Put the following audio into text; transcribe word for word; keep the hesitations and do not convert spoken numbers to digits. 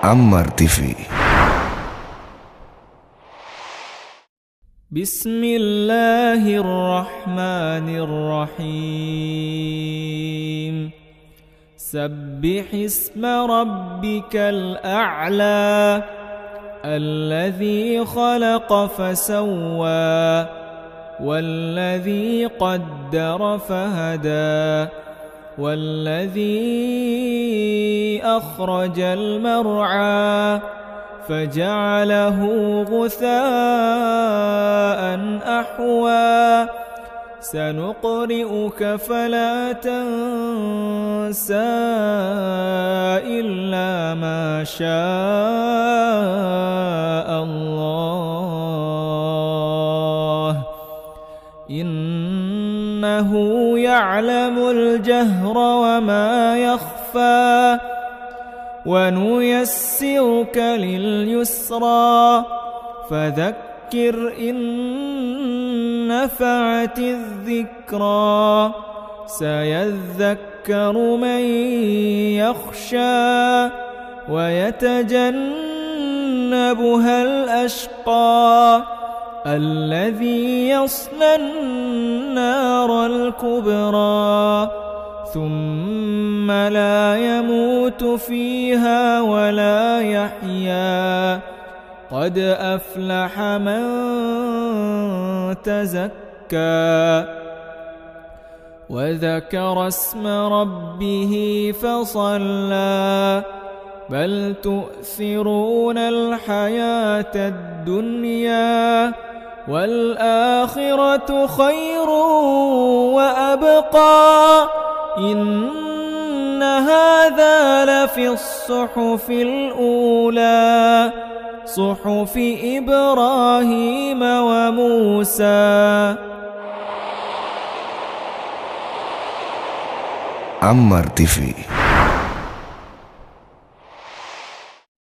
Ammar T V. بسم الله الرحمن الرحيم. سبح اسم ربك الأعلى الذي خلق فسوى والذي قدر فهدى والذي أخرج المرعى فجعله غثاء أحوى سنقرئك فلا تنسى إلا ما شاء الله إنه يعلم الجهر وما يخفى ونيسرك لليسرى فذكر إن نفعت الذكرى سيذكر من يخشى ويتجنبها الأشقى الذي يصلى النار الكبرى ثم لا يموت فيها ولا يحيا قد أفلح من تزكى وذكر اسم ربه فصلى بل تؤثرون الحياة الدنيا والآخرة خير وأبقى إن هذا لفي الصحف الأولى صحف إبراهيم وموسى. Ammar T V.